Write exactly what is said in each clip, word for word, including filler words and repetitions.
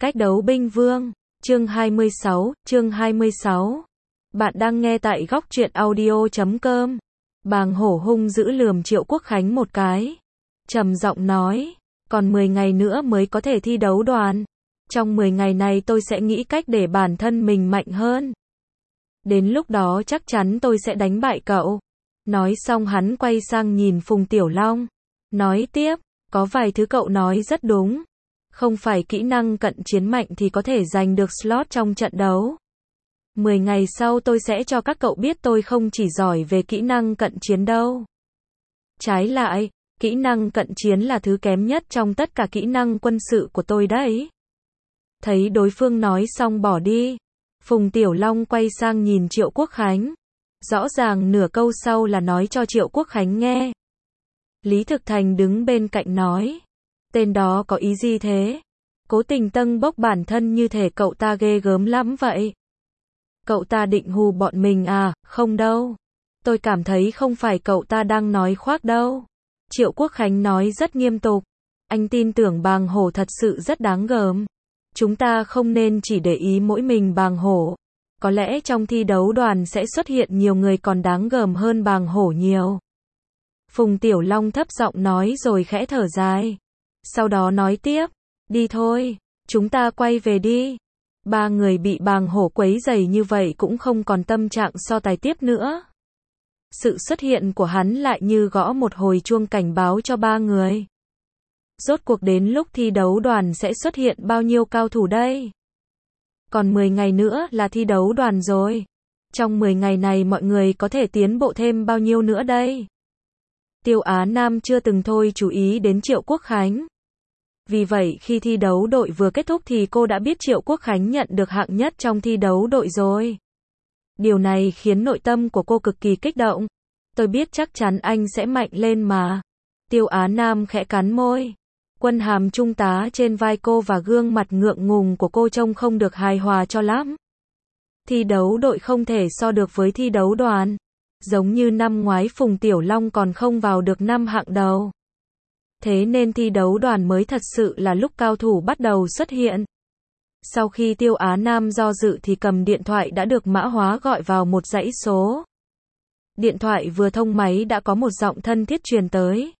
Cách đấu binh vương, chương hai mươi sáu, chương hai mươi sáu. Bạn đang nghe tại góc truyện audio chấm com. Bàng hổ hung dữ lườm Triệu Quốc Khánh một cái. Trầm giọng nói, còn mười ngày nữa mới có thể thi đấu đoàn. Trong mười ngày này tôi sẽ nghĩ cách để bản thân mình mạnh hơn. Đến lúc đó chắc chắn tôi sẽ đánh bại cậu. Nói xong hắn quay sang nhìn Phùng Tiểu Long. Nói tiếp, có vài thứ cậu nói rất đúng. Không phải kỹ năng cận chiến mạnh thì có thể giành được slot trong trận đấu. Mười ngày sau tôi sẽ cho các cậu biết tôi không chỉ giỏi về kỹ năng cận chiến đâu. Trái lại, kỹ năng cận chiến là thứ kém nhất trong tất cả kỹ năng quân sự của tôi đấy. Thấy đối phương nói xong bỏ đi, Phùng Tiểu Long quay sang nhìn Triệu Quốc Khánh. Rõ ràng nửa câu sau là nói cho Triệu Quốc Khánh nghe. Lý Thực Thành đứng bên cạnh nói, tên đó có ý gì thế? Cố tình tâng bốc bản thân như thể cậu ta ghê gớm lắm vậy. Cậu ta định hù bọn mình à? Không đâu. Tôi cảm thấy không phải cậu ta đang nói khoác đâu. Triệu Quốc Khánh nói rất nghiêm túc. Anh tin tưởng Bàng Hổ thật sự rất đáng gờm. Chúng ta không nên chỉ để ý mỗi mình Bàng Hổ. Có lẽ trong thi đấu đoàn sẽ xuất hiện nhiều người còn đáng gờm hơn Bàng Hổ nhiều. Phùng Tiểu Long thấp giọng nói rồi khẽ thở dài. Sau đó nói tiếp, đi thôi, chúng ta quay về đi. Ba người bị Bàng Hổ quấy rầy như vậy cũng không còn tâm trạng so tài tiếp nữa. Sự xuất hiện của hắn lại như gõ một hồi chuông cảnh báo cho ba người. Rốt cuộc đến lúc thi đấu đoàn sẽ xuất hiện bao nhiêu cao thủ đây? Còn mười ngày nữa là thi đấu đoàn rồi. Trong mười ngày này mọi người có thể tiến bộ thêm bao nhiêu nữa đây? Tiêu Á Nam chưa từng thôi chú ý đến Triệu Quốc Khánh. Vì vậy khi thi đấu đội vừa kết thúc thì cô đã biết Triệu Quốc Khánh nhận được hạng nhất trong thi đấu đội rồi. Điều này khiến nội tâm của cô cực kỳ kích động. Tôi biết chắc chắn anh sẽ mạnh lên mà. Tiêu Á Nam khẽ cắn môi. Quân hàm trung tá trên vai cô và gương mặt ngượng ngùng của cô trông không được hài hòa cho lắm. Thi đấu đội không thể so được với thi đấu đoàn. Giống như năm ngoái Phùng Tiểu Long còn không vào được năm hạng đầu. Thế nên thi đấu đoàn mới thật sự là lúc cao thủ bắt đầu xuất hiện. Sau khi Tiêu Á Nam do dự thì cầm điện thoại đã được mã hóa gọi vào một dãy số. Điện thoại vừa thông máy đã có một giọng thân thiết truyền tới.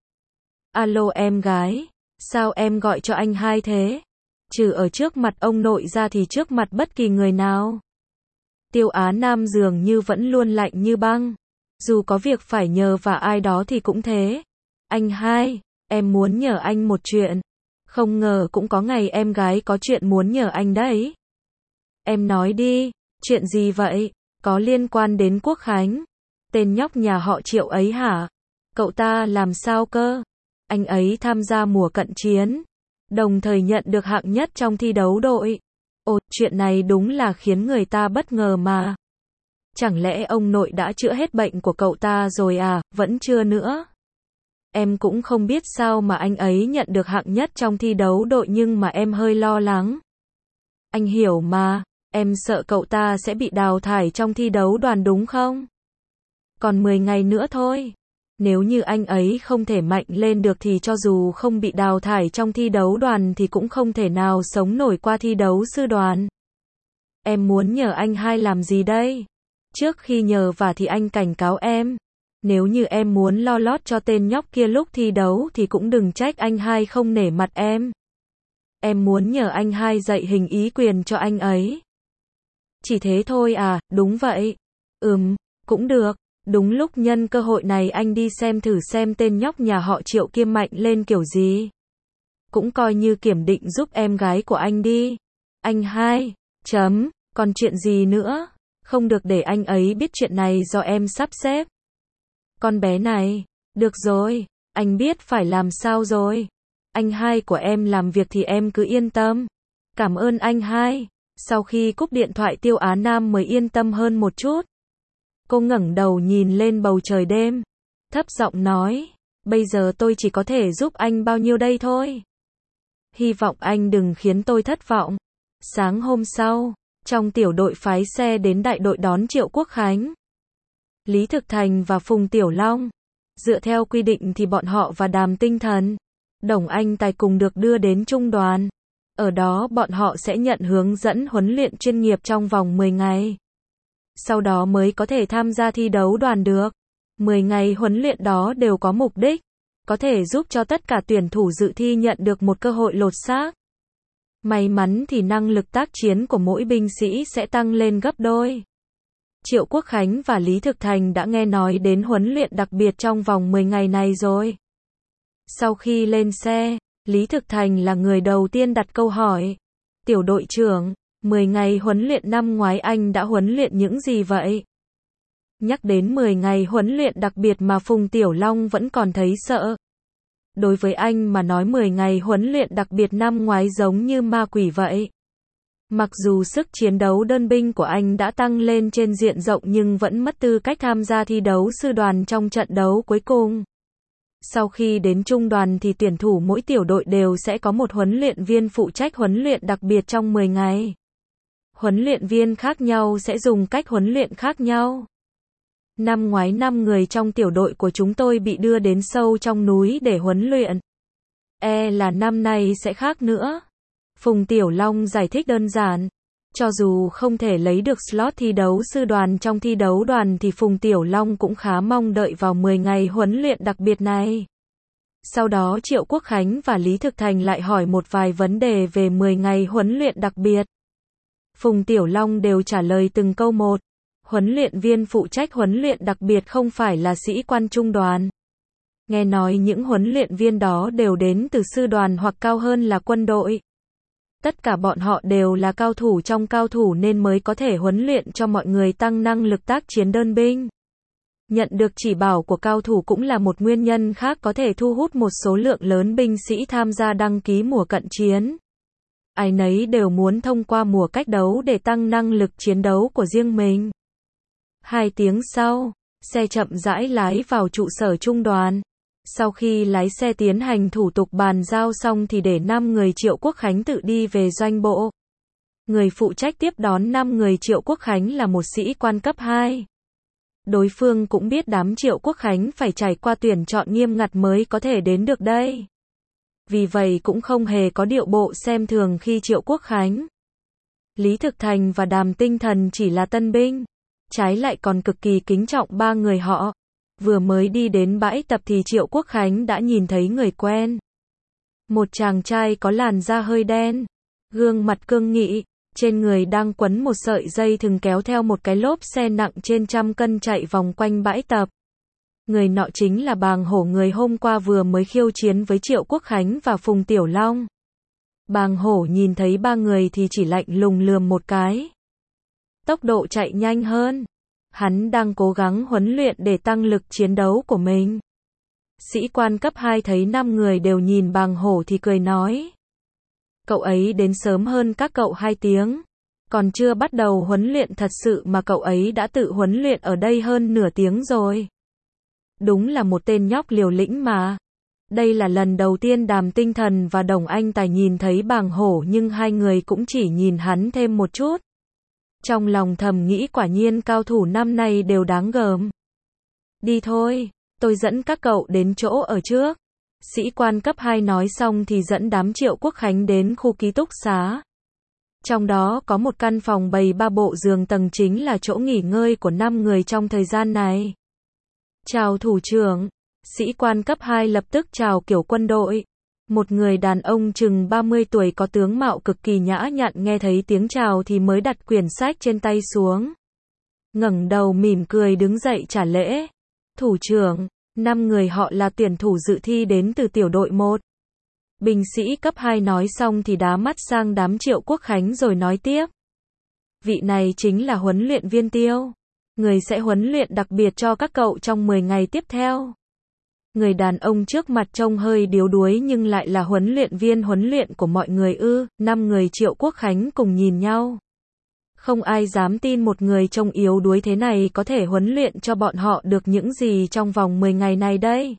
Alo em gái, sao em gọi cho anh hai thế? Trừ ở trước mặt ông nội ra thì trước mặt bất kỳ người nào. Tiêu Á Nam dường như vẫn luôn lạnh như băng. Dù có việc phải nhờ và ai đó thì cũng thế. Anh hai, em muốn nhờ anh một chuyện. Không ngờ cũng có ngày em gái có chuyện muốn nhờ anh đấy. Em nói đi, chuyện gì vậy? Có liên quan đến Quốc Khánh. Tên nhóc nhà họ Triệu ấy hả? Cậu ta làm sao cơ? Anh ấy tham gia mùa cận chiến. Đồng thời nhận được hạng nhất trong thi đấu đội. Ồ, chuyện này đúng là khiến người ta bất ngờ mà. Chẳng lẽ ông nội đã chữa hết bệnh của cậu ta rồi à? Vẫn chưa nữa. Em cũng không biết sao mà anh ấy nhận được hạng nhất trong thi đấu đội nhưng mà em hơi lo lắng. Anh hiểu mà, em sợ cậu ta sẽ bị đào thải trong thi đấu đoàn đúng không? Còn mười ngày nữa thôi. Nếu như anh ấy không thể mạnh lên được thì cho dù không bị đào thải trong thi đấu đoàn thì cũng không thể nào sống nổi qua thi đấu sư đoàn. Em muốn nhờ anh hai làm gì đây? Trước khi nhờ vả thì anh cảnh cáo em. Nếu như em muốn lo lót cho tên nhóc kia lúc thi đấu thì cũng đừng trách anh hai không nể mặt em. Em muốn nhờ anh hai dạy hình ý quyền cho anh ấy. Chỉ thế thôi à? Đúng vậy. Ừm, cũng được. Đúng lúc nhân cơ hội này anh đi xem thử xem tên nhóc nhà họ Triệu kia mạnh lên kiểu gì. Cũng coi như kiểm định giúp em gái của anh đi. Anh hai, chấm, còn chuyện gì nữa? Không được để anh ấy biết chuyện này do em sắp xếp. Con bé này, được rồi, anh biết phải làm sao rồi. Anh hai của em làm việc thì em cứ yên tâm. Cảm ơn anh hai. Sau khi cúp điện thoại Tiêu Á Nam mới yên tâm hơn một chút. Cô ngẩng đầu nhìn lên bầu trời đêm. Thấp giọng nói, bây giờ tôi chỉ có thể giúp anh bao nhiêu đây thôi. Hy vọng anh đừng khiến tôi thất vọng. Sáng hôm sau, trong tiểu đội phái xe đến đại đội đón Triệu Quốc Khánh. Lý Thực Thành và Phùng Tiểu Long. Dựa theo quy định thì bọn họ và Đàm Tinh Thần, Đồng Anh Tài cùng được đưa đến trung đoàn. Ở đó bọn họ sẽ nhận hướng dẫn huấn luyện chuyên nghiệp trong vòng mười ngày. Sau đó mới có thể tham gia thi đấu đoàn được. mười ngày huấn luyện đó đều có mục đích, có thể giúp cho tất cả tuyển thủ dự thi nhận được một cơ hội lột xác. May mắn thì năng lực tác chiến của mỗi binh sĩ sẽ tăng lên gấp đôi. Triệu Quốc Khánh và Lý Thực Thành đã nghe nói đến huấn luyện đặc biệt trong vòng mười ngày này rồi. Sau khi lên xe, Lý Thực Thành là người đầu tiên đặt câu hỏi. Tiểu đội trưởng, mười ngày huấn luyện năm ngoái anh đã huấn luyện những gì vậy? Nhắc đến mười ngày huấn luyện đặc biệt mà Phùng Tiểu Long vẫn còn thấy sợ. Đối với anh mà nói mười ngày huấn luyện đặc biệt năm ngoái giống như ma quỷ vậy. Mặc dù sức chiến đấu đơn binh của anh đã tăng lên trên diện rộng nhưng vẫn mất tư cách tham gia thi đấu sư đoàn trong trận đấu cuối cùng. Sau khi đến trung đoàn thì tuyển thủ mỗi tiểu đội đều sẽ có một huấn luyện viên phụ trách huấn luyện đặc biệt trong mười ngày. Huấn luyện viên khác nhau sẽ dùng cách huấn luyện khác nhau. Năm ngoái năm người trong tiểu đội của chúng tôi bị đưa đến sâu trong núi để huấn luyện. E là năm nay sẽ khác nữa. Phùng Tiểu Long giải thích đơn giản. Cho dù không thể lấy được slot thi đấu sư đoàn trong thi đấu đoàn thì Phùng Tiểu Long cũng khá mong đợi vào mười ngày huấn luyện đặc biệt này. Sau đó Triệu Quốc Khánh và Lý Thực Thành lại hỏi một vài vấn đề về mười ngày huấn luyện đặc biệt. Phùng Tiểu Long đều trả lời từng câu một. Huấn luyện viên phụ trách huấn luyện đặc biệt không phải là sĩ quan trung đoàn. Nghe nói những huấn luyện viên đó đều đến từ sư đoàn hoặc cao hơn là quân đội. Tất cả bọn họ đều là cao thủ trong cao thủ nên mới có thể huấn luyện cho mọi người tăng năng lực tác chiến đơn binh. Nhận được chỉ bảo của cao thủ cũng là một nguyên nhân khác có thể thu hút một số lượng lớn binh sĩ tham gia đăng ký mùa cận chiến. Ai nấy đều muốn thông qua mùa cách đấu để tăng năng lực chiến đấu của riêng mình. Hai tiếng sau, xe chậm rãi lái vào trụ sở trung đoàn. Sau khi lái xe tiến hành thủ tục bàn giao xong thì để năm người Triệu Quốc Khánh tự đi về doanh bộ. Người phụ trách tiếp đón năm người Triệu Quốc Khánh là một sĩ quan cấp hai. Đối phương cũng biết đám Triệu Quốc Khánh phải trải qua tuyển chọn nghiêm ngặt mới có thể đến được đây. Vì vậy cũng không hề có điệu bộ xem thường khi Triệu Quốc Khánh. Lý Thực Thành và Đàm Tinh Thần chỉ là tân binh. Trái lại còn cực kỳ kính trọng ba người họ. Vừa mới đi đến bãi tập thì Triệu Quốc Khánh đã nhìn thấy người quen. Một chàng trai có làn da hơi đen, gương mặt cương nghị, trên người đang quấn một sợi dây thừng kéo theo một cái lốp xe nặng trên trăm cân chạy vòng quanh bãi tập. Người nọ chính là Bàng Hổ, người hôm qua vừa mới khiêu chiến với Triệu Quốc Khánh và Phùng Tiểu Long. Bàng Hổ nhìn thấy ba người thì chỉ lạnh lùng lườm một cái. Tốc độ chạy nhanh hơn. Hắn đang cố gắng huấn luyện để tăng lực chiến đấu của mình. Sĩ quan cấp hai thấy năm người đều nhìn Bàng Hổ thì cười nói. Cậu ấy đến sớm hơn các cậu hai tiếng. Còn chưa bắt đầu huấn luyện thật sự mà cậu ấy đã tự huấn luyện ở đây hơn nửa tiếng rồi. Đúng là một tên nhóc liều lĩnh mà. Đây là lần đầu tiên Đàm Tinh Thần và Đồng Anh Tài nhìn thấy Bàng Hổ nhưng hai người cũng chỉ nhìn hắn thêm một chút. Trong lòng thầm nghĩ quả nhiên cao thủ năm nay đều đáng gờm. Đi thôi, tôi dẫn các cậu đến chỗ ở trước. Sĩ quan cấp hai nói xong thì dẫn đám Triệu Quốc Khánh đến khu ký túc xá. Trong đó có một căn phòng bày ba bộ giường tầng chính là chỗ nghỉ ngơi của năm người trong thời gian này. Chào thủ trưởng. Sĩ quan cấp hai lập tức chào kiểu quân đội. Một người đàn ông chừng ba mươi tuổi có tướng mạo cực kỳ nhã nhặn nghe thấy tiếng chào thì mới đặt quyển sách trên tay xuống. Ngẩng đầu mỉm cười đứng dậy trả lễ. Thủ trưởng, năm người họ là tuyển thủ dự thi đến từ tiểu đội một. Binh sĩ cấp hai nói xong thì đá mắt sang đám Triệu Quốc Khánh rồi nói tiếp. Vị này chính là huấn luyện viên Tiêu. Người sẽ huấn luyện đặc biệt cho các cậu trong mười ngày tiếp theo. Người đàn ông trước mặt trông hơi điếu đuối nhưng lại là huấn luyện viên huấn luyện của mọi người ư. Năm người Triệu Quốc Khánh cùng nhìn nhau. Không ai dám tin một người trông yếu đuối thế này có thể huấn luyện cho bọn họ được những gì trong vòng mười ngày này đây.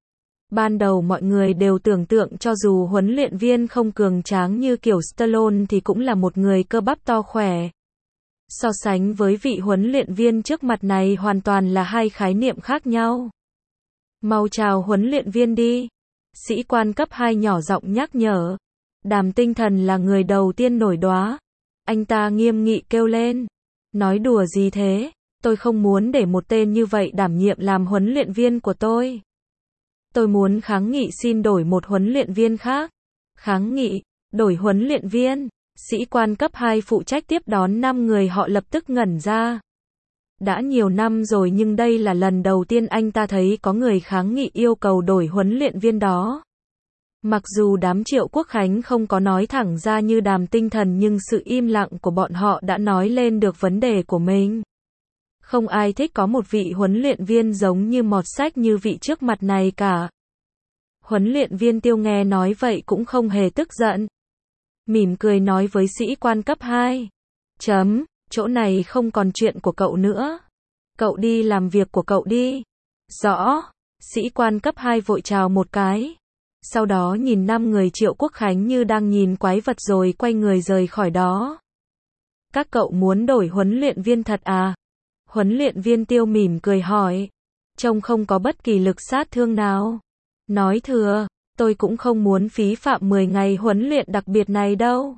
Ban đầu mọi người đều tưởng tượng cho dù huấn luyện viên không cường tráng như kiểu Stallone thì cũng là một người cơ bắp to khỏe. So sánh với vị huấn luyện viên trước mặt này hoàn toàn là hai khái niệm khác nhau. Mau chào huấn luyện viên đi. Sĩ quan cấp hai nhỏ giọng nhắc nhở. Đàm Tinh Thần là người đầu tiên nổi đoá. Anh ta nghiêm nghị kêu lên. Nói đùa gì thế? Tôi không muốn để một tên như vậy đảm nhiệm làm huấn luyện viên của tôi. Tôi muốn kháng nghị xin đổi một huấn luyện viên khác. Kháng nghị, đổi huấn luyện viên. Sĩ quan cấp hai phụ trách tiếp đón năm người họ lập tức ngẩn ra. Đã nhiều năm rồi nhưng đây là lần đầu tiên anh ta thấy có người kháng nghị yêu cầu đổi huấn luyện viên đó. Mặc dù đám Triệu Quốc Khánh không có nói thẳng ra như Đàm Tinh Thần nhưng sự im lặng của bọn họ đã nói lên được vấn đề của mình. Không ai thích có một vị huấn luyện viên giống như mọt sách như vị trước mặt này cả. Huấn luyện viên Tiêu nghe nói vậy cũng không hề tức giận. Mỉm cười nói với sĩ quan cấp hai. Chấm, chỗ này không còn chuyện của cậu nữa. Cậu đi làm việc của cậu đi. Rõ, sĩ quan cấp hai vội chào một cái. Sau đó nhìn năm người Triệu Quốc Khánh như đang nhìn quái vật rồi quay người rời khỏi đó. Các cậu muốn đổi huấn luyện viên thật à? Huấn luyện viên Tiêu mỉm cười hỏi. Trông không có bất kỳ lực sát thương nào. Nói thừa, tôi cũng không muốn phí phạm mười ngày huấn luyện đặc biệt này đâu.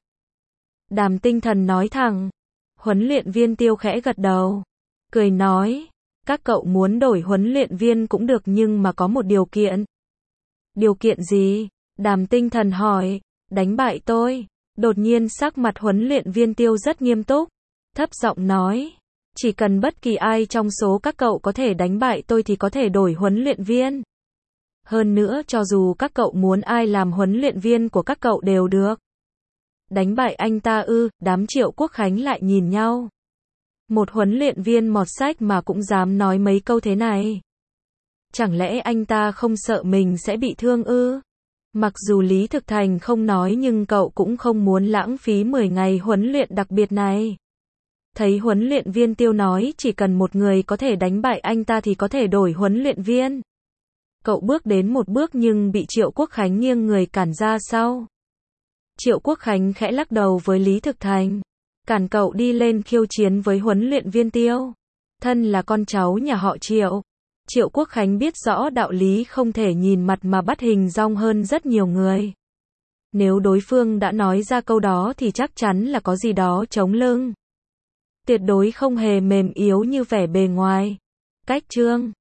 Đàm Tinh Thần nói thẳng. Huấn luyện viên Tiêu khẽ gật đầu. Cười nói. Các cậu muốn đổi huấn luyện viên cũng được nhưng mà có một điều kiện. Điều kiện gì? Đàm Tinh Thần hỏi. Đánh bại tôi. Đột nhiên sắc mặt huấn luyện viên Tiêu rất nghiêm túc. Thấp giọng nói. Chỉ cần bất kỳ ai trong số các cậu có thể đánh bại tôi thì có thể đổi huấn luyện viên. Hơn nữa cho dù các cậu muốn ai làm huấn luyện viên của các cậu đều được. Đánh bại anh ta ư? Đám Triệu Quốc Khánh lại nhìn nhau. Một huấn luyện viên mọt sách mà cũng dám nói mấy câu thế này. Chẳng lẽ anh ta không sợ mình sẽ bị thương ư? Mặc dù Lý Thực Thành không nói nhưng cậu cũng không muốn lãng phí mười ngày huấn luyện đặc biệt này. Thấy huấn luyện viên Tiêu nói chỉ cần một người có thể đánh bại anh ta thì có thể đổi huấn luyện viên. Cậu bước đến một bước nhưng bị Triệu Quốc Khánh nghiêng người cản ra sau. Triệu Quốc Khánh khẽ lắc đầu với Lý Thực Thành. Cản cậu đi lên khiêu chiến với huấn luyện viên Tiêu. Thân là con cháu nhà họ Triệu. Triệu Quốc Khánh biết rõ đạo lý không thể nhìn mặt mà bắt hình dong hơn rất nhiều người. Nếu đối phương đã nói ra câu đó thì chắc chắn là có gì đó chống lưng. Tuyệt đối không hề mềm yếu như vẻ bề ngoài. Cách chương